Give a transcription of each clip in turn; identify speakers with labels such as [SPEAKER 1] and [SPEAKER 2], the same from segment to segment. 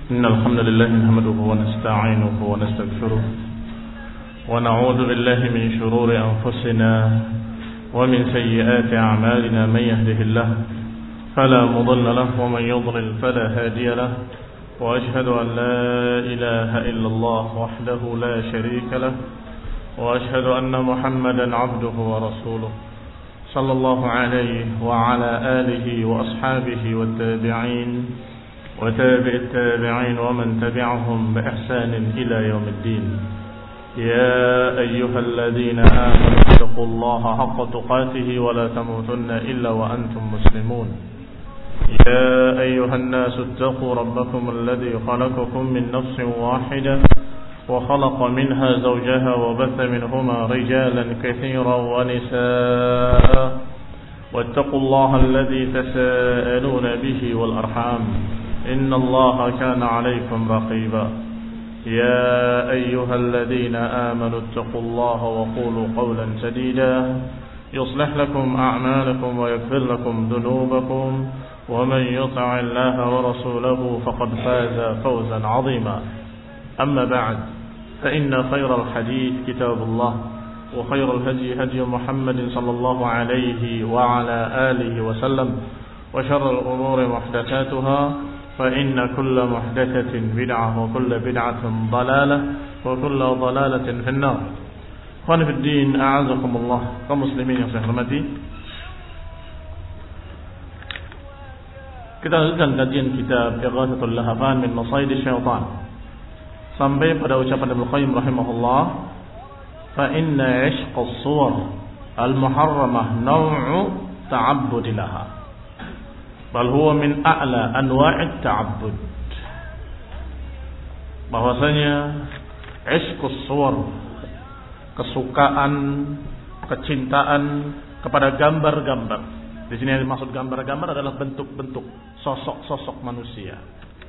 [SPEAKER 1] إن الحمد لله نحمده ونستعينه ونستغفره ونعوذ بالله من شرور أنفسنا ومن سيئات أعمالنا. من يهده الله فلا مضل له ومن يضلل فلا هادي له، وأشهد أن لا إله إلا الله وحده لا شريك له، وأشهد أن محمدا عبده ورسوله صلى الله عليه وعلى آله وأصحابه والتابعين وتابع التابعين ومن تبعهم بإحسان إلى يوم الدين. يا أيها الذين آمنوا اتقوا الله حق تقاته ولا تموتن إلا وأنتم مسلمون. يا أيها الناس اتقوا ربكم الذي خلقكم من نفس واحدة وخلق منها زوجها وبث منهما رجالا كثيرا ونساء، واتقوا الله الذي تساءلون به والأرحام إن الله كان عليكم رقيبا. يا أيها الذين آمنوا اتقوا الله وقولوا قولا سديدا يصلح لكم أعمالكم ويغفر لكم ذنوبكم، ومن يطع الله ورسوله فقد فاز فوزا عظيما. أما بعد، فإن خير الحديث كتاب الله، وخير الهدي هدي محمد صلى الله عليه وعلى آله وسلم، وشر الأمور محدثاتها، فإن كل محدثة بدعة وكل بدعة ضلالة وكل ضلالة في النار. Ikhwan fi din, a'azakumullah, kaum muslimin yang saya hormati. Kita lanjutkan kajian kitab Ighathatul Lahafan min Masaydis Syaitan sampai pada ucapan Ibnu Qayyim rahimahullah, fa inna 'ishqas suwar al-muharramah naw'u ta'abbud laha, bal huwa min a'la anwa'it ta'abbud. Bahwasanya ishqus suwar, kesukaan, kecintaan kepada gambar-gambar. Di sini yang dimaksud gambar-gambar adalah bentuk-bentuk sosok-sosok manusia.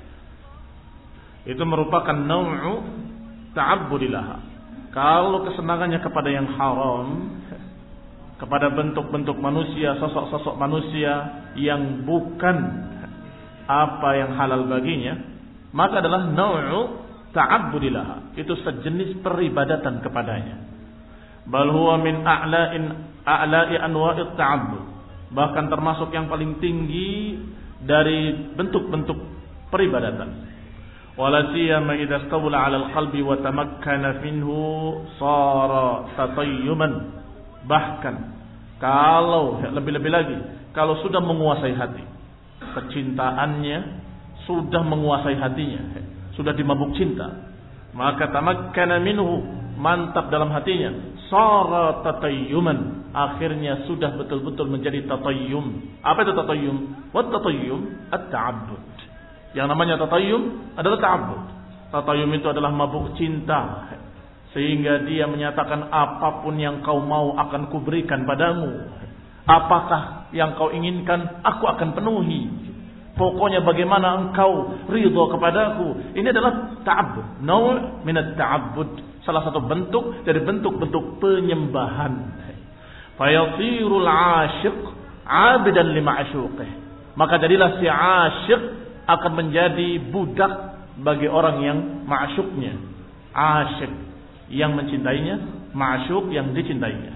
[SPEAKER 1] Itu merupakan naw'u ta'abbudilaha. Kalau kesenangannya kepada yang haram, kepada bentuk-bentuk manusia, sosok-sosok manusia yang bukan apa yang halal baginya, maka adalah naw'u ta'abbudilaha. Itu sejenis peribadatan kepadanya. Bal huwa min a'la'i anwa'it ta'abbud. Bahkan termasuk yang paling tinggi dari bentuk-bentuk peribadatan. Wala siyama idza stawla 'ala al-qalbi wa tamakkana minhu sara tatayyuman. Bahkan kalau lebih-lebih lagi, kalau sudah menguasai hati, kecintaannya sudah menguasai hatinya, sudah dimabuk cinta, maka tamakkana minhu, mantap dalam hatinya, sara tatayyuman, akhirnya sudah betul-betul menjadi tatayyum. Apa itu tatayyum? Wat tatayyum at-ta'abbud. Yang namanya tatayyum adalah ta'abbud. Tatayyum itu adalah mabuk cinta, sehingga dia menyatakan apapun yang kau mau akan kuberikan padamu. Apakah yang kau inginkan aku akan penuhi. Pokoknya bagaimana engkau ridha kepadaku. Ini adalah ta'abbud. Naw' min at-ta'abbud. Salah satu bentuk dari bentuk-bentuk penyembahan. Fayatirul 'ashiq 'abidan li ma'syuqih. Maka jadilah si 'ashiq akan menjadi budak bagi orang yang ma'syuqnya. 'Ashiq yang mencintainya, ma'syuq yang dicintainya.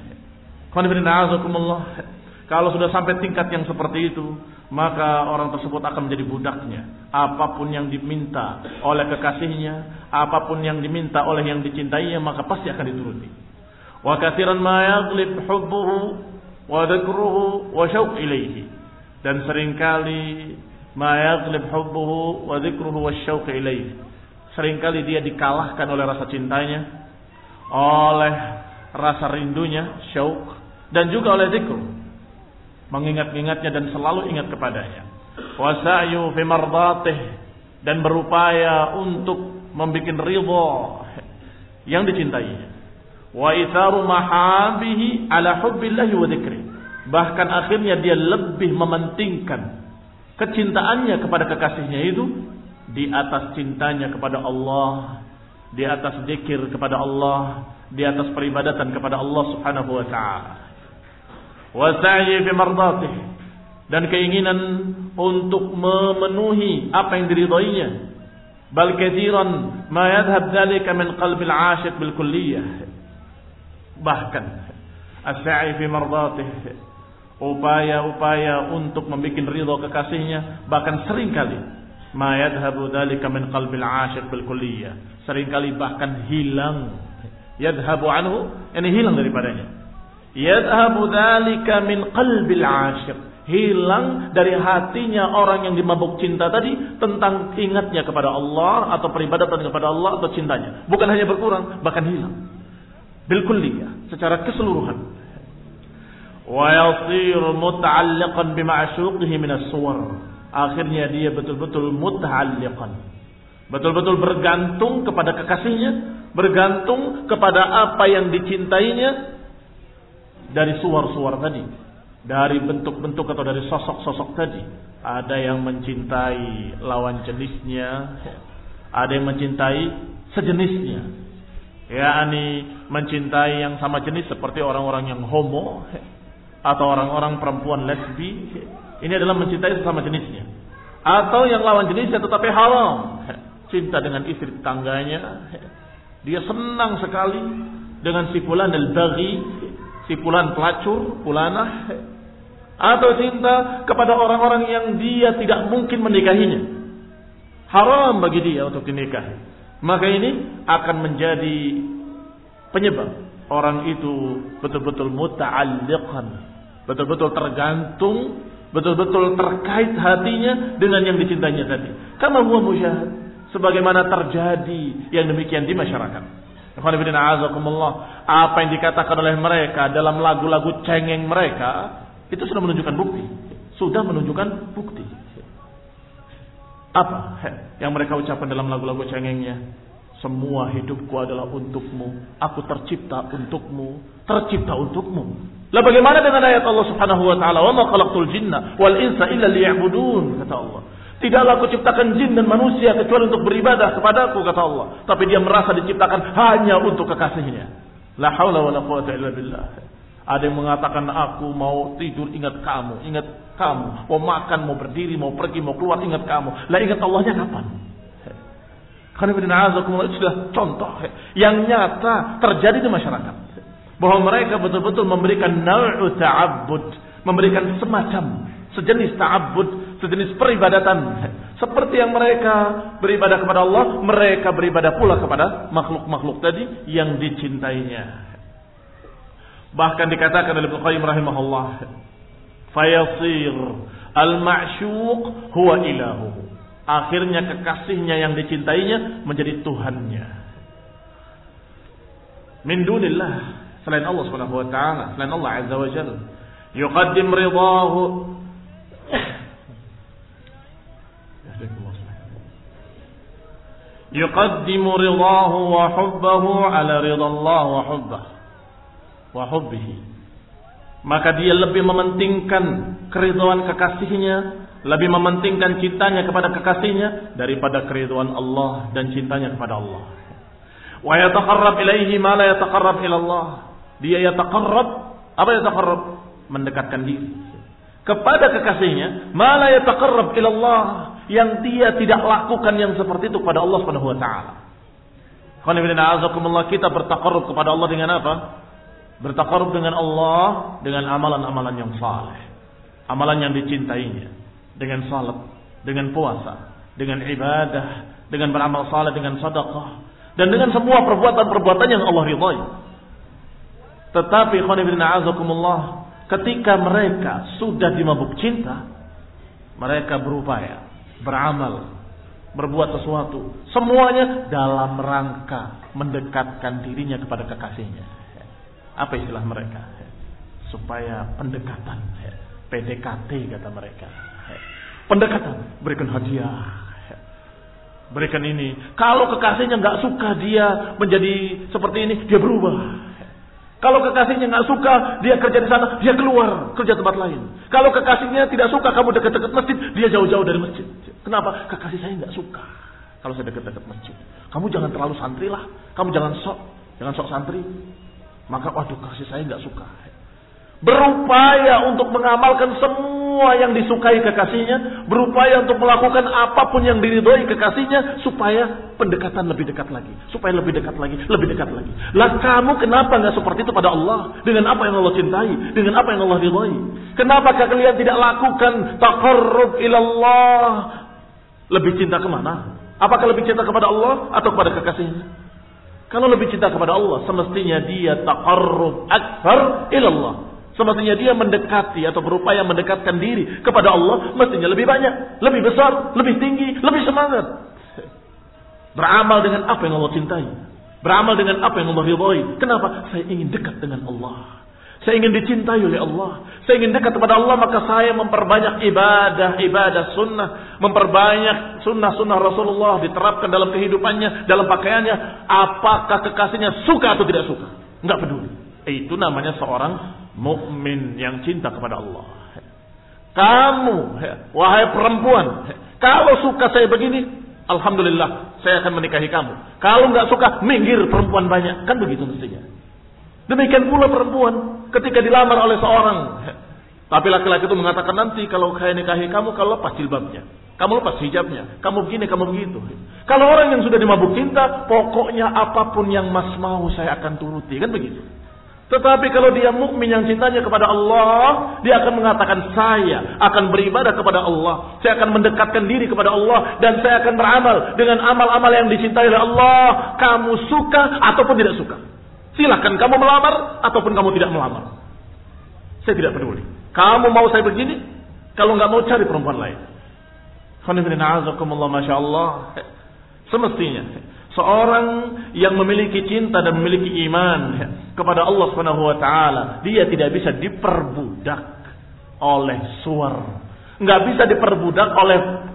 [SPEAKER 1] Kalau sudah sampai tingkat yang seperti itu, maka orang tersebut akan menjadi budaknya. Apapun yang diminta oleh kekasihnya, apapun yang diminta oleh yang dicintainya, maka pasti akan dituruti. Wa katsiran ma yaghlib hubbuhu wa dhikruhu wa syauq ilaihi. Dan seringkali ma yaghlib hubbuhu wa dhikruhu wa syauq ilaihi. Seringkali dia dikalahkan oleh rasa cintanya, oleh rasa rindunya, syauq, dan juga oleh zikr, mengingat-ingatnya dan selalu ingat kepadanya. Wa sa'yu fi mardatih, dan berupaya untuk membikin ridha yang dicintainya. Wa itharu mahabihi ala hubbillahi wa dzikri. Bahkan akhirnya dia lebih mementingkan kecintaannya kepada kekasihnya itu di atas cintanya kepada Allah, di atas zikir kepada Allah, di atas peribadatan kepada Allah Subhanahu wa ta'ala. Wa sa'yi fi mardatih, dan keinginan untuk memenuhi apa yang diridhoinya, Bal katsiran ma yadhhab dzalika min qalbil 'ashiq bil kulliyah. Bahkan as-sa'i fi mardatih, upaya-upaya untuk membuat ridha kekasihnya, bahkan seringkali ma yadhhabu dzalika min qalbil 'ashiq bil kulliyah, seringkali bahkan hilang, yadhhabu anhu, yani hilang daripadanya. Yadhhabu dzalika min qalbil 'ashiq, hilang dari hatinya orang yang dimabuk cinta tadi tentang ingatnya kepada Allah atau peribadatan kepada Allah atau cintanya. Bukan hanya berkurang, bahkan hilang bil kulliyah, secara keseluruhan. Wa yasir muta'alliqan bima'syuqihi min as-suwar. Akhirnya dia betul-betul muta'alliqan, betul-betul bergantung kepada kekasihnya, bergantung kepada apa yang dicintainya dari suwar-suwar tadi, dari bentuk-bentuk atau dari sosok-sosok tadi. Ada yang mencintai lawan jenisnya, ada yang mencintai sejenisnya, yakni mencintai yang sama jenis seperti orang-orang yang homo atau orang-orang perempuan lesbi. Ini adalah mencintai sesama jenisnya. Atau yang lawan jenisnya tetapi haram, cinta dengan istri tetangganya. Dia senang sekali dengan si fulan al-baghi, si fulan pelacur, fulanah. Atau cinta kepada orang-orang yang dia tidak mungkin menikahinya, haram bagi dia untuk dinikahi. Maka ini akan menjadi penyebab orang itu betul-betul muta'alliqan, betul-betul tergantung, betul-betul terkait hatinya dengan yang dicintainya tadi. Kama huwa musyahad, sebagaimana terjadi yang demikian di masyarakat. Apa yang dikatakan oleh mereka dalam lagu-lagu cengeng mereka itu sudah menunjukkan bukti. Sudah menunjukkan bukti. Apa yang mereka ucapkan dalam lagu-lagu cengengnya? Semua hidupku adalah untukmu, aku tercipta untukmu, tercipta untukmu. Lah bagaimana dengan ayat Allah Subhanahu wa taala, "Wa ma khalaqtul jinna wal insa illa liya'budun," kata Allah. Tidaklah aku ciptakan jin dan manusia kecuali untuk beribadah kepadaku, kata Allah. Tapi dia merasa diciptakan hanya untuk kekasihnya. La haula wala quwwata illa billah. Ada yang mengatakan aku mau tidur ingat kamu, ingat kamu. Mau makan, mau berdiri, mau pergi, mau keluar ingat kamu. Lah ingat Allahnya kapan? Karena itu sudah contoh yang nyata terjadi di masyarakat. Bahwa mereka betul-betul memberikan naw'u ta'abbud, memberikan semacam sejenis ta'abbud, sejenis peribadatan. Seperti yang mereka beribadah kepada Allah, mereka beribadah pula kepada makhluk-makhluk tadi yang dicintainya. Bahkan dikatakan oleh Ibnu Qayyim rahimahullah, fayasir al-ma'syuq huwa ilahu. Akhirnya kekasihnya yang dicintainya menjadi Tuhannya. Min dunillah, selain Allah Subhanahu wa taala, selain Allah Azza wa Jalla. Yuqaddim ridahu yuqaddimu ridahu wa hubbahu ala ridallah wa hubbihi. Maka dia lebih mementingkan keridhaan kekasihnya, lebih mementingkan cintanya kepada kekasihnya daripada keridhaan Allah dan cintanya kepada Allah. Wa yataqarrab ilaihi ma la yataqarrab ila Allah. Dia yataqarrab, apa yataqarrab? Mendekatkan diri kepada kekasihnya, ma la yataqarrab ila Allah, yang dia tidak lakukan yang seperti itu kepada Allah Subhanahu wa taala. Kita bertaqarrub kepada Allah dengan apa? Bertaqarrub dengan Allah dengan amalan-amalan yang saleh, amalan yang dicintainya, dengan salat, dengan puasa, dengan ibadah, dengan beramal saleh, dengan sedekah, dan dengan semua perbuatan-perbuatan yang Allah ridhai. Tetapi ketika mereka sudah dimabuk cinta, mereka berupaya beramal, berbuat sesuatu, semuanya dalam rangka mendekatkan dirinya kepada kekasihnya. Apa istilah mereka? Supaya pendekatan, PDKT kata mereka. Pendekatan, berikan hadiah, berikan ini. Kalau kekasihnya nggak suka dia menjadi seperti ini, dia berubah. Kalau kekasihnya nggak suka dia kerja di sana, dia keluar kerja tempat lain. Kalau kekasihnya tidak suka kamu dekat-dekat masjid, dia jauh-jauh dari masjid. Kenapa? Kekasih saya nggak suka kalau saya dekat-dekat masjid. Kamu jangan terlalu santri lah, kamu jangan sok santri. Maka waduh, kasih saya nggak suka. Berupaya untuk mengamalkan semua
[SPEAKER 2] semua yang disukai kekasihnya, berupaya untuk melakukan apapun yang diridhoi kekasihnya supaya pendekatan lebih dekat lagi, supaya lebih dekat lagi, lebih dekat lagi. Lah kamu kenapa nggak seperti itu pada Allah? Dengan apa yang Allah cintai, dengan apa yang Allah ridhoi? Kenapakah kalian tidak lakukan taqarrub ilallah? Lebih cinta kemana? Apakah lebih cinta kepada Allah atau kepada kekasihnya? Kalau lebih cinta kepada Allah, semestinya dia taqarrub akthar ilallah. Semestinya dia mendekati atau berupaya mendekatkan diri kepada Allah, mestinya lebih banyak, lebih besar, lebih tinggi, lebih semangat. Beramal dengan apa yang Allah cintai, beramal dengan apa yang Allah ridhai. Kenapa? Saya ingin dekat dengan Allah. Saya ingin dicintai oleh Allah. Saya ingin dekat kepada Allah, maka saya memperbanyak ibadah sunnah. Memperbanyak sunnah Rasulullah diterapkan dalam kehidupannya, dalam pakaiannya. Apakah kekasihnya suka atau tidak suka? Enggak peduli. Itu namanya seorang mukmin yang cinta kepada Allah. Kamu, wahai perempuan, kalau suka saya begini, alhamdulillah, saya akan menikahi kamu. Kalau enggak suka, minggir perempuan banyak. Kan begitu mestinya. Demikian pula perempuan ketika dilamar oleh seorang. Tapi laki-laki itu mengatakan, nanti kalau saya nikahi kamu, kalau lepas jilbabnya, kamu lepas hijabnya, kamu begini, kamu begitu. Kalau orang yang sudah dimabuk cinta, pokoknya apapun yang mas mau saya akan turuti. Kan begitu. Tetapi kalau dia mukmin yang cintanya kepada Allah, dia akan mengatakan, saya akan beribadah kepada Allah, saya akan mendekatkan diri kepada Allah, dan saya akan beramal dengan amal-amal yang dicintai oleh Allah. Kamu suka ataupun tidak suka, silahkan kamu melamar ataupun kamu tidak melamar, saya tidak peduli. Kamu mau saya begini, kalau nggak mau cari perempuan lain. Masya Allah. Semestinya seorang yang memiliki cinta dan memiliki iman kepada Allah Subhanahu wa taala, dia tidak bisa diperbudak oleh suar, nggak bisa diperbudak oleh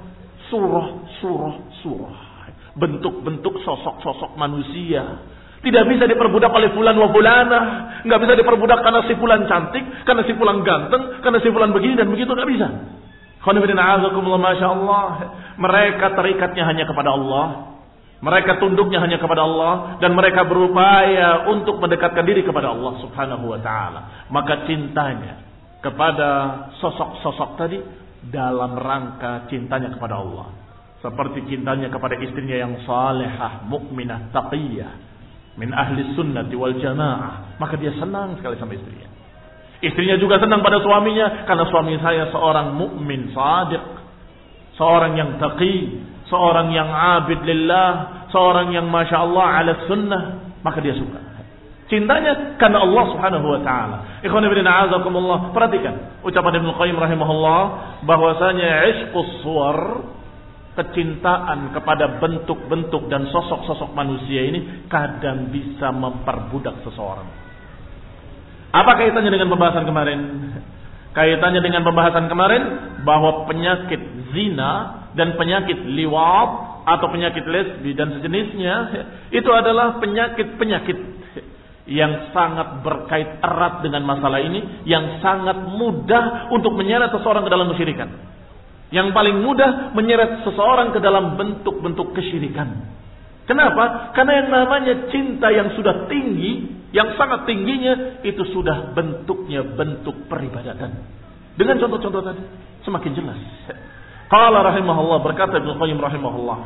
[SPEAKER 2] surah, bentuk-bentuk sosok-sosok manusia. Tidak bisa diperbudak oleh fulan wa fulanah, nggak bisa diperbudak karena si fulan cantik, karena si fulan ganteng, karena si fulan begini dan begitu, nggak bisa. Masya Allah. Mereka terikatnya hanya kepada Allah. Mereka tunduknya hanya kepada Allah, dan mereka berupaya untuk mendekatkan diri kepada Allah Subhanahu wa taala. Maka cintanya kepada sosok-sosok tadi dalam rangka cintanya kepada Allah. Seperti cintanya kepada istrinya yang salihah, mukminah, taqiyah, min ahli sunnati wal jamaah, maka dia senang sekali sama istrinya. Istrinya juga senang pada suaminya, karena suami saya seorang mukmin shadiq, seorang yang taqi, seorang yang abid lillah, seorang yang masya Allah ala sunnah, maka dia suka. Cintanya karena Allah Subhanahu wa taala. Ikhwan fillah a'azakumullah, perhatikan ucapan Ibnu Qayyim rahimahullah bahwasanya ishqus suwar, kecintaan kepada bentuk-bentuk dan sosok-sosok manusia ini kadang bisa memperbudak seseorang. Apa kaitannya dengan pembahasan kemarin? Kaitannya dengan pembahasan kemarin bahwa penyakit zina dan penyakit liwat atau penyakit lesbi dan sejenisnya itu adalah penyakit-penyakit yang sangat berkait erat dengan masalah ini, yang sangat mudah untuk menyeret seseorang ke dalam kesyirikan. Yang paling mudah menyeret seseorang ke dalam bentuk-bentuk kesyirikan. Kenapa? Karena yang namanya cinta yang sudah tinggi, yang sangat tingginya, itu sudah bentuknya bentuk peribadatan. Dengan contoh-contoh tadi semakin jelas. Qala rahimahullah, berkata Ibnu Qayyim rahimahullah,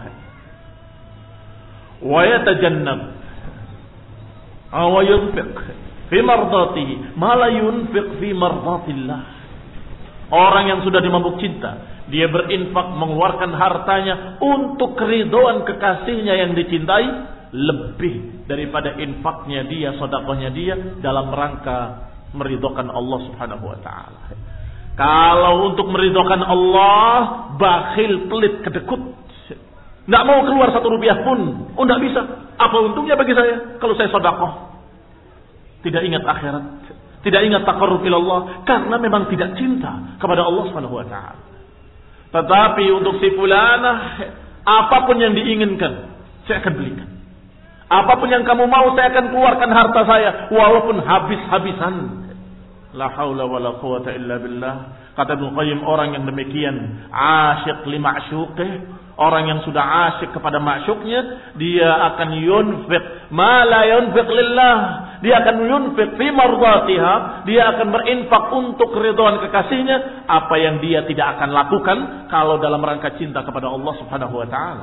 [SPEAKER 2] wa yatajannab aw yunfiq fi mardatihi ma la yunfiq fi mardatillah. Orang yang sudah dimabuk cinta, dia berinfak, mengeluarkan hartanya untuk keridhaan kekasihnya yang dicintai lebih daripada infaknya dia, sedekahnya dia dalam rangka meridhokan Allah Subhanahu wa taala. Kalau untuk meridhokan Allah, bakhil, pelit, kedekut, enggak mau keluar 1 rupiah pun. Oh, enggak bisa. Apa untungnya bagi saya kalau saya sedekah? Tidak ingat akhirat, tidak ingat taqarrub ila Allah, karena memang tidak cinta kepada Allah Subhanahu wa taala. Tetapi untuk si fulanah, apapun yang diinginkan, saya akan belikan. Apapun yang kamu mau, saya akan keluarkan harta saya, walaupun habis-habisan. La haula wala quwata illa billah. Kata Ibnu Qayyim, orang yang demikian asyik li ma'syuqih, orang yang sudah asyik kepada ma'syuknya, dia akan yunfiq ma la yunfiq lillah. dia akan yunfiq fi mardatiha, dia akan berinfak untuk keridhaan kekasihnya, apa yang dia tidak akan lakukan kalau dalam rangka cinta kepada Allah Subhanahu wa taala.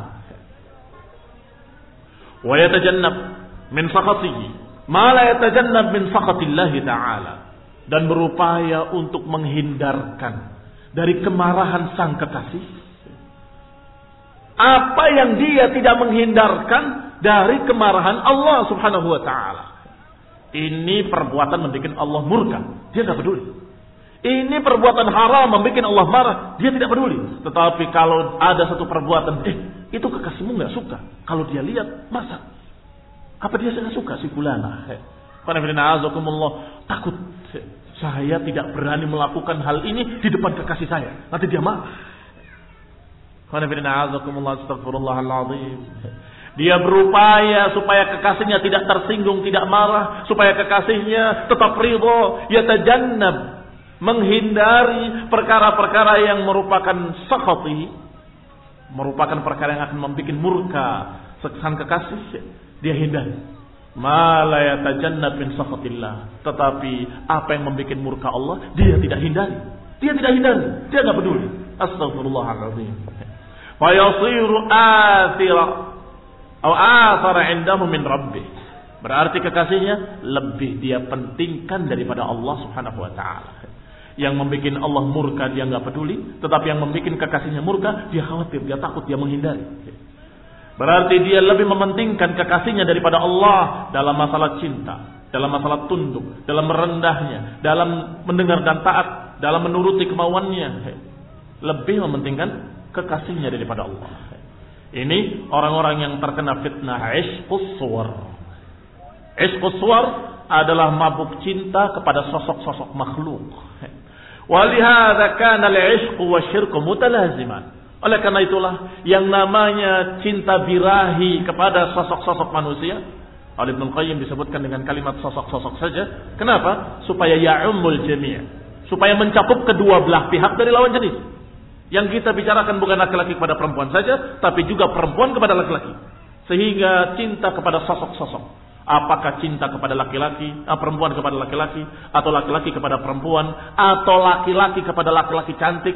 [SPEAKER 2] Wa yatajannab min sakhatihi ma la yatajannab min sakhatillah taala, dan berupaya untuk menghindarkan dari kemarahan sang kekasih apa yang dia tidak menghindarkan dari kemarahan Allah Subhanahu wa taala. Ini perbuatan membuat Allah murka, dia tidak peduli. Ini perbuatan haram membuat Allah marah, dia tidak peduli. Tetapi kalau ada satu perbuatan, itu kekasihmu nggak suka, kalau dia lihat, masa apa dia sangat suka si fulana? Takut saya tidak berani melakukan hal ini di depan kekasih saya, nanti dia marah. Dia berupaya supaya kekasihnya tidak tersinggung, tidak marah, supaya kekasihnya tetap ridho. Yatajannab, menghindari perkara-perkara yang merupakan sakhati, merupakan perkara yang akan membuat murka sang kekasih, dia hindari. Ma la yatajannab min sakhatillah, tetapi apa yang membuat murka Allah dia tidak hindari. Dia tidak hindari, dia tidak peduli. Astaghfirullahaladzim. Fa yasiru athira atau athara indahu min rabbih. Berarti kekasihnya lebih dia pentingkan daripada Allah Subhanahu wa taala. Yang membuat Allah murka dia enggak peduli, tetapi yang membuat kekasihnya murka dia khawatir, dia takut, dia menghindari. Berarti dia lebih mementingkan kekasihnya daripada Allah dalam masalah cinta, dalam masalah tunduk, dalam merendahnya, dalam mendengar dan taat, dalam menuruti kemauannya. Lebih mementingkan kekasihnya daripada Allah. Ini orang-orang yang terkena fitnah ishqus suwar. Ishqus suwar adalah mabuk cinta kepada sosok-sosok makhluk. Walihada kana al-ishq wasyirku mutalaziman. Oleh karena itulah yang namanya cinta birahi kepada sosok-sosok manusia, oleh Ibnu Qayyim disebutkan dengan kalimat sosok-sosok saja. Kenapa? Supaya ya'ummul jami', supaya mencakup kedua belah pihak dari lawan jenis. Yang kita bicarakan bukan laki-laki kepada perempuan saja, tapi juga perempuan kepada laki-laki. Sehingga cinta kepada sosok-sosok. Apakah cinta kepada laki-laki, perempuan kepada laki-laki, atau laki-laki kepada perempuan, atau laki-laki kepada laki-laki cantik.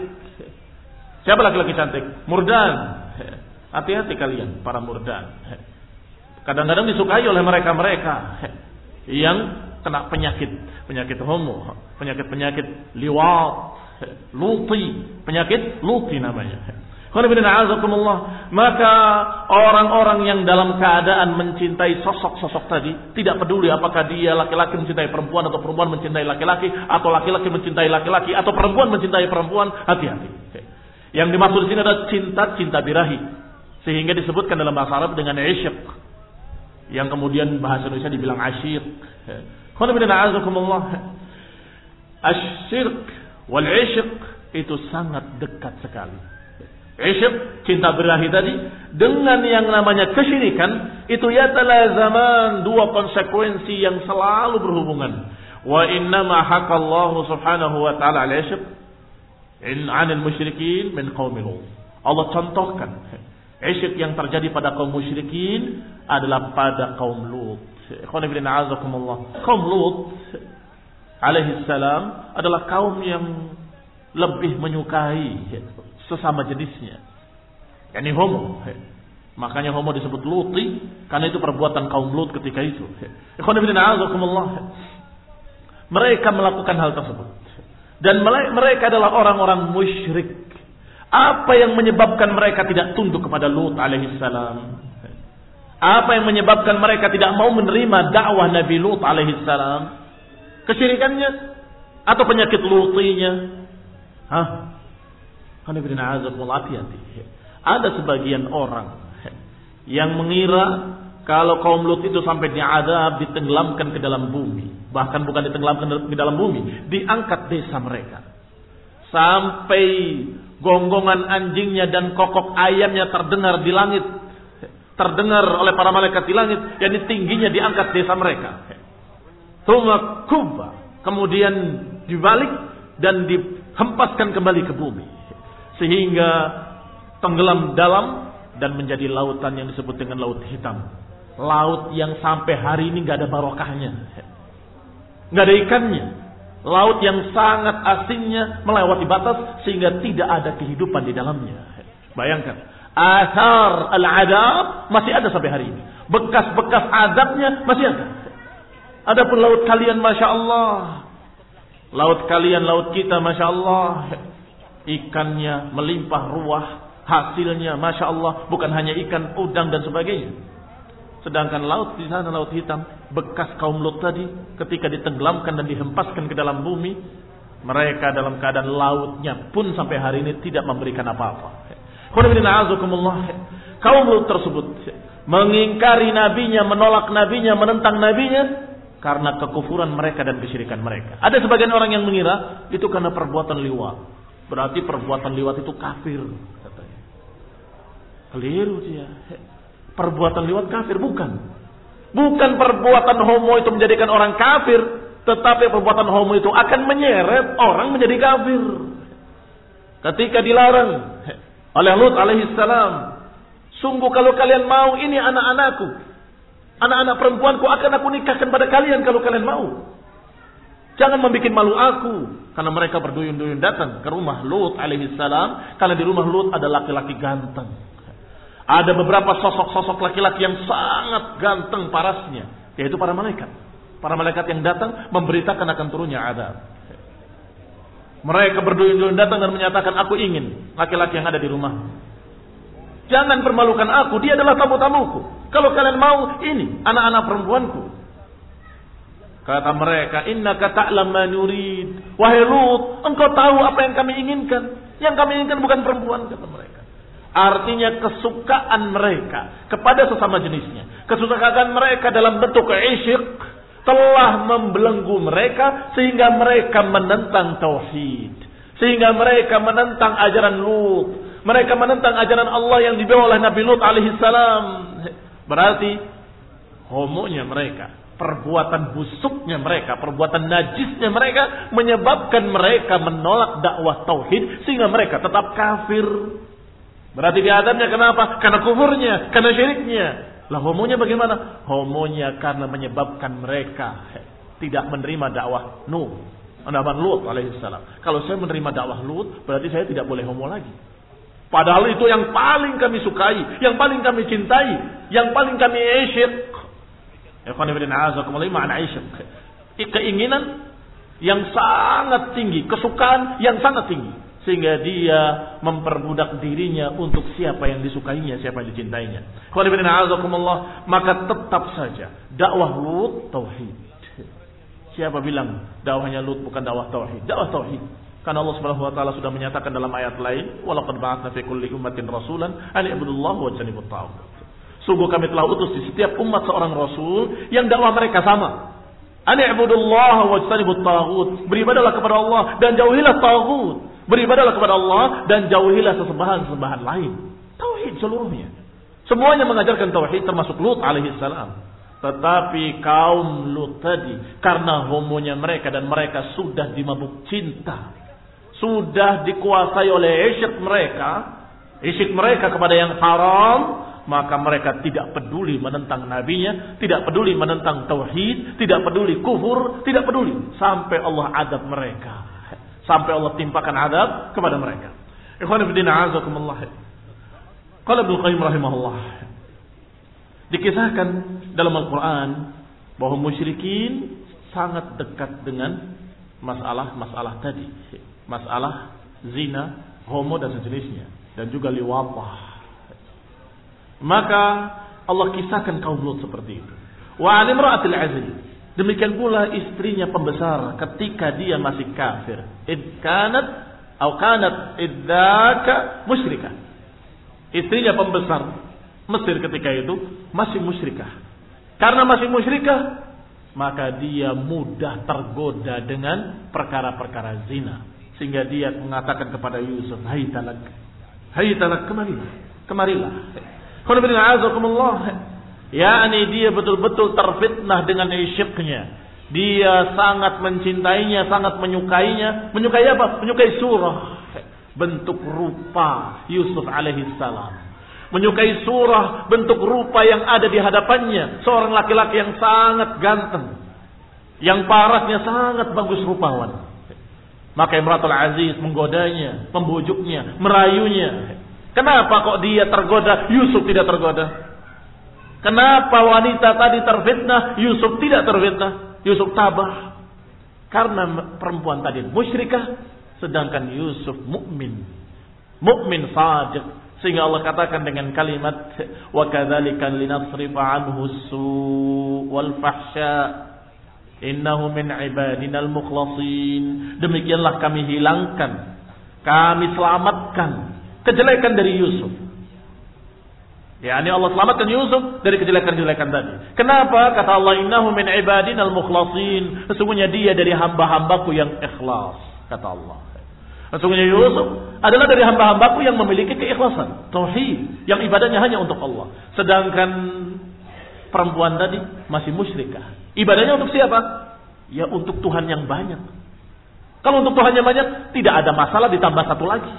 [SPEAKER 2] Siapa laki-laki cantik? Murdan. Hati-hati kalian, para murdan. Kadang-kadang disukai oleh mereka-mereka yang kena penyakit homo, penyakit liwat, luti, penyakit luti namanya. Maka orang-orang yang dalam keadaan mencintai sosok-sosok tadi, tidak peduli apakah dia laki-laki mencintai perempuan atau perempuan mencintai laki-laki, atau laki-laki mencintai laki-laki atau perempuan mencintai perempuan, hati-hati. Yang dimaksud di sini adalah cinta birahi, sehingga disebutkan dalam bahasa Arab dengan isyiq, yang kemudian bahasa Indonesia dibilang asyik. Asyirk wal isyiq itu sangat dekat sekali. Isyiq, cinta birahi tadi, dengan yang namanya kesyirikan, itu yatalazaman, dua konsekuensi yang selalu berhubungan. Wa innama haqqallahu subhanahu wa ta'ala al-isyiq in 'anil musyrikin min qaumil Lut. Allah contohkan isyiq yang terjadi pada kaum musyrikin adalah pada kaum Lut. Kaum Lut alaihi salam adalah kaum yang lebih menyukai sesama jenisnya, yakni homo. Makanya homo disebut luti karena itu perbuatan kaum Lut ketika itu. Mereka melakukan hal tersebut dan mereka adalah orang-orang musyrik. Apa yang menyebabkan mereka tidak tunduk kepada Lut alaihi salam? Apa yang menyebabkan mereka tidak mau menerima dakwah Nabi Lut alaihi salam? Kesyirikannya atau penyakit lutinya? Hati-hati. Ada sebagian orang yang mengira kalau kaum Lut itu sampai diazab, ditenggelamkan ke dalam bumi. Bahkan bukan ditenggelamkan ke dalam bumi, diangkat desa mereka. Sampai gonggongan anjingnya dan kokok ayamnya terdengar di langit. Terdengar oleh para malaikat di langit, yakni tingginya diangkat desa mereka. Tsumma kubba, kemudian dibalik dan dihempaskan kembali ke bumi. Sehingga tenggelam dalam dan menjadi lautan yang disebut dengan laut hitam. Laut yang sampai hari ini gak ada barokahnya. Gak ada ikannya. Laut yang sangat asinnya melewati batas sehingga tidak ada kehidupan di dalamnya. Bayangkan, athar al-adab masih ada sampai hari ini. Bekas-bekas azabnya masih ada. Adapun laut kalian, Masya Allah. Laut kalian, laut kita, Masya Allah. Ikannya melimpah ruah. Hasilnya, Masya Allah. Bukan hanya ikan, udang dan sebagainya. Sedangkan laut di sana, laut hitam, bekas kaum Lut tadi, ketika ditenggelamkan dan dihempaskan ke dalam bumi, mereka dalam keadaan lautnya pun sampai hari ini tidak memberikan apa-apa. Kaum Lut tersebut mengingkari nabinya, menolak nabinya, menentang nabinya karena kekufuran mereka dan kesyirikan mereka. Ada sebagian orang yang mengira itu karena perbuatan liwat. Berarti perbuatan liwat itu kafir, katanya. Keliru dia. Perbuatan liwat kafir, bukan. Bukan perbuatan homo itu menjadikan orang kafir, tetapi perbuatan homo itu akan menyeret orang menjadi kafir. Ketika dilarang oleh Lut alaihissalam, sungguh kalau kalian mau, ini anak-anakku, anak-anak perempuanku akan aku nikahkan pada kalian kalau kalian mau. Jangan membuat malu aku. Karena mereka berduyun-duyun datang ke rumah Lut alaihissalam, karena di rumah Lut ada laki-laki ganteng. Ada beberapa sosok-sosok laki-laki yang sangat ganteng parasnya, yaitu para malaikat. Para malaikat yang datang memberitakan akan turunnya azab. Mereka berduyun-duyun datang dan menyatakan, aku ingin laki-laki yang ada di rumah. Jangan permalukan aku, dia adalah tamu-tamuku. Kalau kalian mau, ini anak-anak perempuanku. Kata mereka, innaka ta'lam ma nurid. Wahai Lut, engkau tahu apa yang kami inginkan. Yang kami inginkan bukan perempuan, kata mereka. Artinya kesukaan mereka kepada sesama jenisnya, kesukaan mereka dalam bentuk isyq telah membelenggu mereka sehingga mereka menentang tauhid, sehingga mereka menentang ajaran Lut, mereka menentang ajaran Allah yang dibawa oleh Nabi Lut alaihissalam. Berarti homonya mereka, perbuatan busuknya mereka, perbuatan najisnya mereka menyebabkan mereka menolak dakwah tauhid sehingga mereka tetap kafir. Berarti diadabnya kenapa? Karena kufurnya, karena syiriknya. Lah homonya bagaimana? Homonya karena menyebabkan mereka tidak menerima dakwah Lut alaihissalam. Kalau saya menerima dakwah Lut, berarti saya tidak boleh homo lagi. Padahal itu yang paling kami sukai, yang paling kami cintai, yang paling kami isyq. Keinginan yang sangat tinggi, kesukaan yang sangat tinggi. Sehingga dia memperbudak dirinya untuk siapa yang disukainya, siapa yang dicintainya. Maka tetap saja dakwah Lut tauhid. Siapa bilang dakwahnya Lut bukan dakwah tauhid? Dakwah tauhid. Karena Allah Subhanahu wa taala sudah menyatakan dalam ayat lain, walaqad ba'atsna fi kulli ummatin rasulan an i'budullaha wa ijtanibut taghut. Sungguh kami telah utus di setiap umat seorang rasul yang dakwah mereka sama. An i'budullaha wa ijtanibut taghut. Beribadahlah kepada Allah dan jauhilah taghut. Beribadahlah kepada Allah dan jauhilah sesembahan-sesembahan lain. Tauhid seluruhnya. Semuanya mengajarkan tauhid termasuk Lut alaihissalam. Tetapi kaum Lut tadi karena homonya mereka dan mereka sudah dimabuk cinta, sudah dikuasai oleh isyq mereka kepada yang haram, maka mereka tidak peduli menentang nabinya, tidak peduli menentang tauhid, tidak peduli kufur, tidak peduli sampai Allah adab mereka. Sampai Allah timpakan adab kepada mereka. Ikhwan fillah azakumullah. Qala Ibnu Qayyim rahimahullah. Dikisahkan dalam Al-Quran bahwa musyrikin sangat dekat dengan masalah tadi. Masalah zina, homo dan sejenisnya. Dan juga liwatah. Maka Allah kisahkan kaum Lut seperti itu. Wa 'an imra'atil 'aziz. Demikian pula istrinya pembesar ketika dia masih kafir. Kanat idzaka musyrikah. Istrinya pembesar Mesir ketika itu masih musyrikah. Karena masih musyrikah, maka dia mudah tergoda dengan perkara-perkara zina. Sehingga dia mengatakan kepada Yusuf, Hai talak, kemarilah. yakni dia betul-betul terfitnah dengan isyqnya. Dia sangat mencintainya, sangat menyukainya. Menyukai apa? Menyukai surah, bentuk rupa Yusuf alaihi salam. menyukai surah, bentuk rupa yang ada di hadapannya, seorang laki-laki yang sangat ganteng, yang parasnya sangat bagus rupawan. Maka Imratul Aziz menggodanya, membujuknya, merayunya. Kenapa kok dia tergoda, Yusuf tidak tergoda? Kenapa wanita tadi terfitnah, Yusuf tidak terfitnah? Yusuf tabah. Karena perempuan tadi musyrikah, sedangkan Yusuf mukmin. Mukmin shadiq. Sehingga Allah katakan dengan kalimat wa kadzalika linasrifa anhu as-su' wal fahsya innahu min ibadinal mukhlasin. Demikianlah kami hilangkan, kami selamatkan kejelekan dari Yusuf. Yani Allah selamatkan Yusuf dari kejelekan-kejelekan tadi. Kenapa? Kata Allah, innahu min ibadinal mukhlasin. Sesungguhnya dia dari hamba-hambaku yang ikhlas, kata Allah. Sesungguhnya Yusuf adalah dari hamba-hambaku yang memiliki keikhlasan, tauhid, yang ibadahnya hanya untuk Allah. Sedangkan perempuan tadi masih musyrikah. Ibadahnya untuk siapa? Ya untuk Tuhan yang banyak. Kalau untuk Tuhan yang banyak, tidak ada masalah ditambah satu lagi.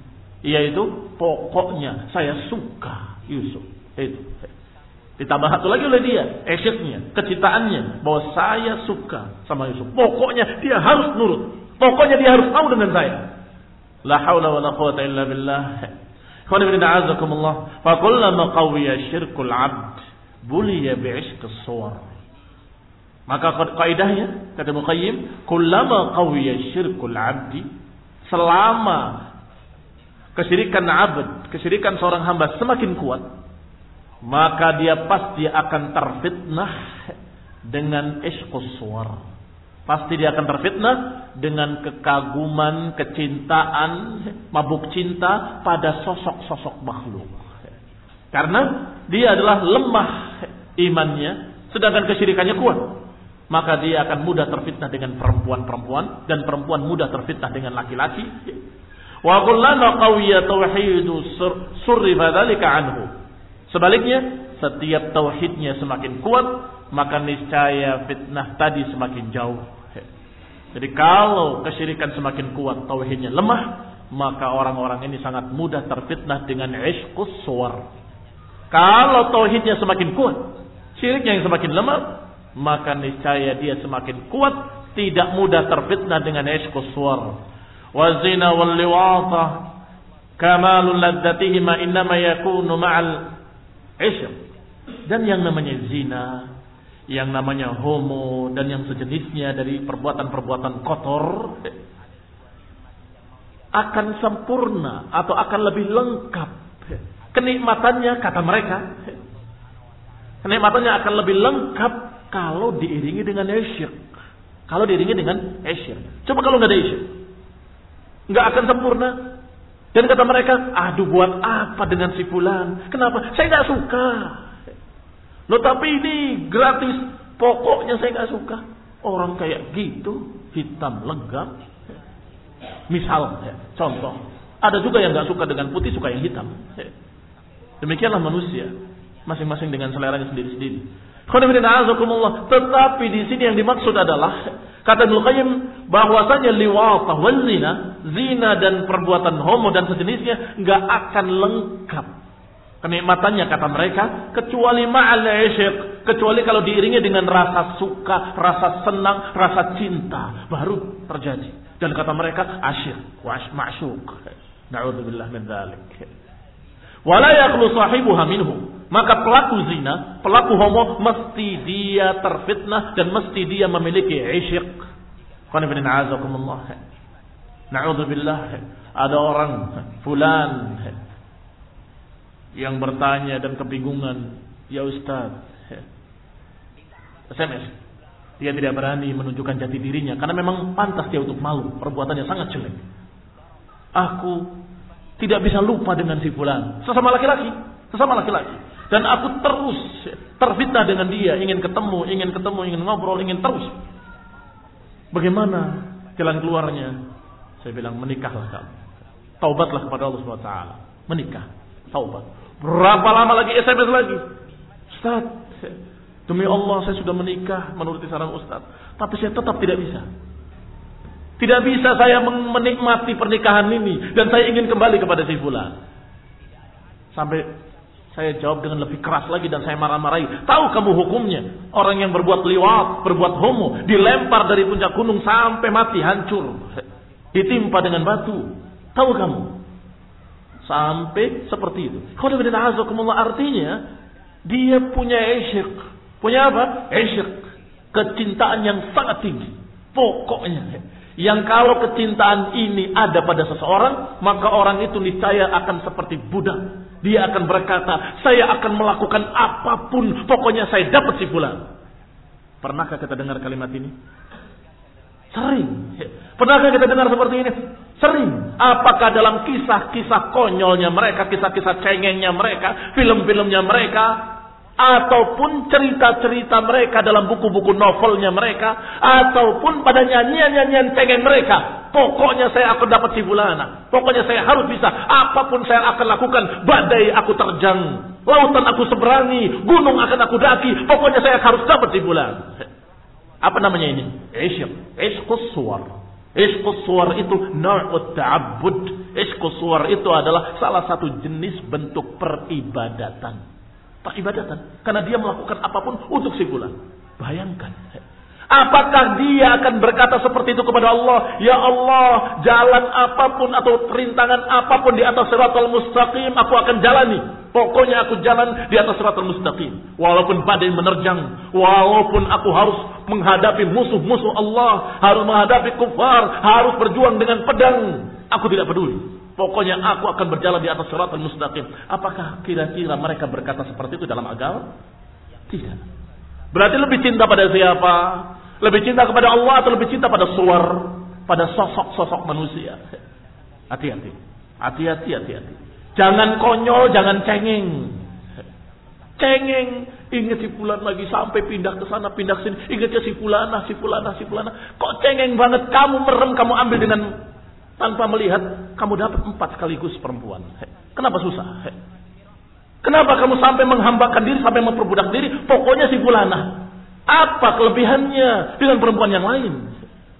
[SPEAKER 2] Yaitu pokoknya saya suka Yusuf. Itu. Ditambah satu lagi oleh dia, esyiknya, kecintaannya, bahwa saya suka sama Yusuf. Pokoknya dia harus nurut. Pokoknya dia harus mau dengan saya. La haula wa la quwata illa billah. Khana bin a'azakumullah. Fa kullama qawiya syirkul 'abd buliya bi'ishqis suwar. Maka kaidahnya kata Muqayyim, kullama qawiya syirkul 'abdi, selama kesyirikan abd, kesyirikan seorang hamba semakin kuat, maka dia pasti akan terfitnah dengan ishqus suwar. Pasti dia akan terfitnah dengan kekaguman, kecintaan, mabuk cinta pada sosok-sosok makhluk. Karena dia adalah lemah imannya, sedangkan kesyirikannya kuat. Maka dia akan mudah terfitnah dengan perempuan-perempuan, dan perempuan mudah terfitnah dengan laki-laki. Wa kullama qawiya tauhidu surrifa dzalika anhu. Sebaliknya, setiap tauhidnya semakin kuat, maka niscaya fitnah tadi semakin jauh. Jadi kalau kesyirikan semakin kuat, tauhidnya lemah, maka orang-orang ini sangat mudah terfitnah dengan ishqus suwar. Kalau tauhidnya semakin kuat, syiriknya yang semakin lemah, maka niscaya dia semakin kuat, tidak mudah terfitnah dengan ishqus suwar. Wa zina wal liwata kamalul laddatihima innama yakunu ma'al ishq. Dan yang namanya zina, yang namanya homo, dan yang sejenisnya dari perbuatan-perbuatan kotor akan sempurna atau akan lebih lengkap kenikmatannya, kata mereka. Kenikmatannya akan lebih lengkap kalau diiringi dengan isyrik. Kalau diiringi dengan isyrik. Coba kalau nggak ada isyrik, nggak akan sempurna. Dan kata mereka, aduh buat apa dengan si fulan? Kenapa? Saya nggak suka. Loh tapi ini gratis. Pokoknya saya nggak suka. Orang kayak gitu, hitam legam. Misalnya, contoh, ada juga yang nggak suka dengan putih, suka yang hitam. Demikianlah manusia, masing-masing dengan seleranya sendiri-sendiri. Tetapi di sini yang dimaksud adalah, kata Ibnu Qayyim, bahwasanya liwatah wal zina dan perbuatan homo dan sejenisnya nggak akan lengkap kenikmatannya, kata mereka, kecuali ma'al isyq, kecuali kalau diiringi dengan rasa suka, rasa senang, rasa cinta, baru terjadi. Dan kata mereka asyik wa ma'syuq. Na'udzubillah min dzalik. Wala yaqlu sahibuha minhu. Maka pelaku zina, pelaku homo, mesti dia terfitnah dan mesti dia memiliki isyq. Qul inna a'azakumullah. Na'udzubillah. Ada orang fulan yang bertanya dan kebingungan, ya Ustaz, SMS, dia tidak berani menunjukkan jati dirinya karena memang pantas dia untuk malu, perbuatannya sangat jelek. Aku tidak bisa lupa dengan si fulan, sesama laki-laki, dan aku terus terfitnah dengan dia, ingin ketemu, ingin ngobrol, ingin terus. Bagaimana jalan keluarnya? Saya bilang, menikahlah kamu, taubatlah kepada Allah SWT, menikah, taubat. Berapa lama lagi SMS lagi? Ustaz, demi Allah saya sudah menikah menuruti saran Ustaz, tapi saya tetap tidak bisa. Tidak bisa saya menikmati pernikahan ini dan saya ingin kembali kepada si fulan. Sampai Saya jawab dengan lebih keras lagi dan saya marah-marahi. Tahu kamu hukumnya? Orang yang berbuat liwat, berbuat homo, dilempar dari puncak gunung sampai mati, hancur. Ditimpa dengan batu. Tahu kamu? Sampai seperti itu. Artinya, dia punya isyq. Punya apa? Isyq. Kecintaan yang sangat tinggi. Pokoknya. Yang kalau kecintaan ini ada pada seseorang, maka orang itu niscaya akan seperti budak. Dia akan berkata, saya akan melakukan apapun, pokoknya saya dapat si fulan. Pernahkah kita dengar kalimat ini? Sering. Pernahkah kita dengar seperti ini? Sering. Apakah dalam kisah-kisah konyolnya mereka, kisah-kisah cengengnya mereka, film-filmnya mereka, ataupun cerita-cerita mereka dalam buku-buku novelnya mereka, ataupun pada nyanyian-nyanyian cengeng mereka. Pokoknya saya akan dapat si fulana. Pokoknya saya harus bisa. Apapun saya akan lakukan. Badai aku terjang. Lautan aku seberangi. Gunung akan aku daki. Pokoknya saya harus dapat si fulana. Apa namanya ini? Isyq. Isyqus suwar. Isyqus suwar itu na'ud ta'abbud. Isyqus suwar itu adalah salah satu jenis bentuk peribadatan. Peribadatan. Karena dia melakukan apapun untuk si fulan. Bayangkan. Apakah dia akan berkata seperti itu kepada Allah? Ya Allah, jalan apapun atau rintangan apapun di atas siratal mustaqim, aku akan jalani. Pokoknya aku jalan di atas siratal mustaqim. Walaupun badai menerjang, walaupun aku harus menghadapi musuh-musuh Allah, harus menghadapi kufar, harus berjuang dengan pedang, aku tidak peduli. Pokoknya aku akan berjalan di atas siratal mustaqim. Apakah kira-kira mereka berkata seperti itu dalam agama? Tidak. Berarti lebih cinta pada siapa? Lebih cinta kepada Allah atau lebih cinta pada suwar, pada sosok-sosok manusia? Hati-hati. Hati-hati. Jangan konyol, jangan cengeng. Cengeng, ingat si fulan lagi sampai pindah ke sana, pindah ke sini. Ingatnya si fulana. Kok cengeng banget, kamu merem, kamu ambil dengan tanpa melihat, kamu dapat 4 sekaligus perempuan. Kenapa susah? Kenapa kamu sampai menghambakan diri, sampai memperbudak diri? Pokoknya si fulana. Apa kelebihannya dengan perempuan yang lain?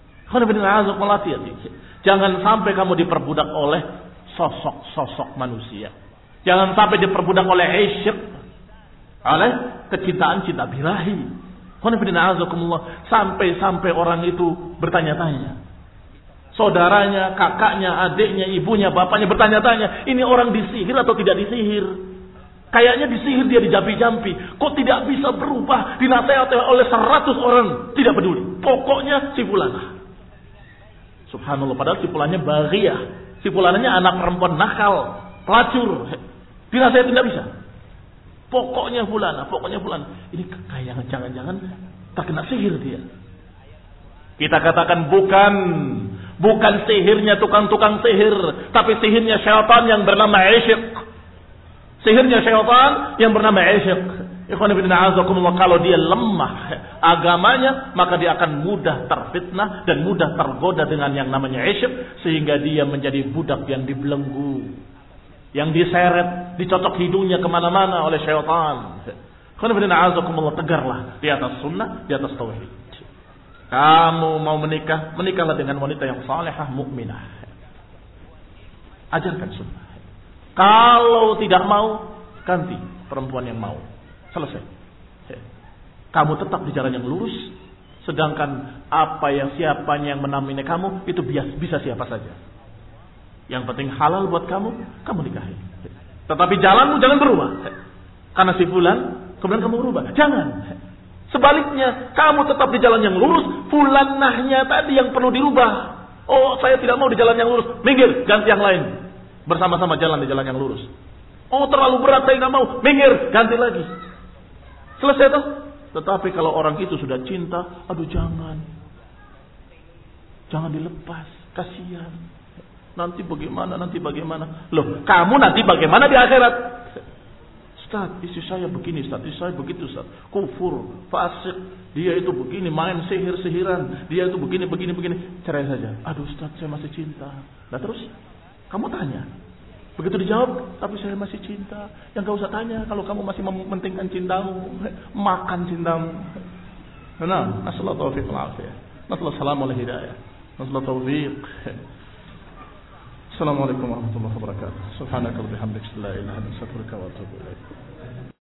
[SPEAKER 2] Jangan sampai kamu diperbudak oleh sosok-sosok manusia. Jangan sampai diperbudak oleh isyq, oleh kecintaan cinta birahi. Sampai orang itu bertanya-tanya. Saudaranya, kakaknya, adiknya, ibunya, bapaknya bertanya-tanya, ini orang disihir atau tidak disihir? Kayaknya disihir, dia dijampi-jampi. Kok tidak bisa berubah? Dinasehati oleh 100 orang. Tidak peduli. Pokoknya si fulana. Subhanallah. Padahal si fulananya baghiyah. Si fulananya anak perempuan nakal. Pelacur. Dinasehati tidak bisa. Pokoknya fulana. Ini kayak jangan-jangan terkena sihir dia. Kita katakan bukan sihirnya tukang-tukang sihir. Tapi sihirnya syaitan yang bernama isyq. Sihirnya syaitan yang bernama isyq. Kalau dia lemah agamanya, maka dia akan mudah terfitnah dan mudah tergoda dengan yang namanya isyq, sehingga dia menjadi budak yang dibelenggu, yang diseret, dicocok hidungnya kemana-mana oleh syaitan. Tegarlah di atas sunnah, di atas tauhid. Kamu mau menikah, menikahlah dengan wanita yang salihah, mukminah. Ajarkan sunnah. Kalau tidak mau, ganti perempuan yang mau. Selesai. Kamu tetap di jalan yang lurus. Sedangkan siapanya yang menamini kamu, itu bisa siapa saja. Yang penting halal buat kamu nikahi. Tetapi jalanmu jangan berubah. Karena si fulan, kemudian kamu berubah. Jangan. Sebaliknya, kamu tetap di jalan yang lurus. Fulanahnya tadi yang perlu dirubah. Oh, saya tidak mau di jalan yang lurus. Minggir, ganti yang lain. Bersama-sama jalan di jalan yang lurus. Oh, terlalu berat, saya nggak mau. Minggir, ganti lagi. Selesai toh? Tetapi kalau orang itu sudah cinta, aduh jangan dilepas, kasihan. Nanti bagaimana? Loh, kamu nanti bagaimana di akhirat? Ustaz, istri saya begini, Ustaz, istri saya begitu, Ustaz. Kufur, fasik, dia itu begini, main sihir-sihiran, dia itu begini. Cerai saja. Aduh Ustaz, saya masih cinta. Nah terus? Kamu tanya. Begitu dijawab, tapi saya masih cinta. Yang gak usah tanya, kalau kamu masih mementingkan cintamu, makan cintamu. Nah, nasallahu taufiq wal afiyah. Nasallahu salamu alaihi hidayah. Nasallahu taufiq.
[SPEAKER 1] Assalamualaikum warahmatullahi wabarakatuh. Subhanaka wa bihamdika la ilaha illa anta astaghfiruka wa atubu ilaik.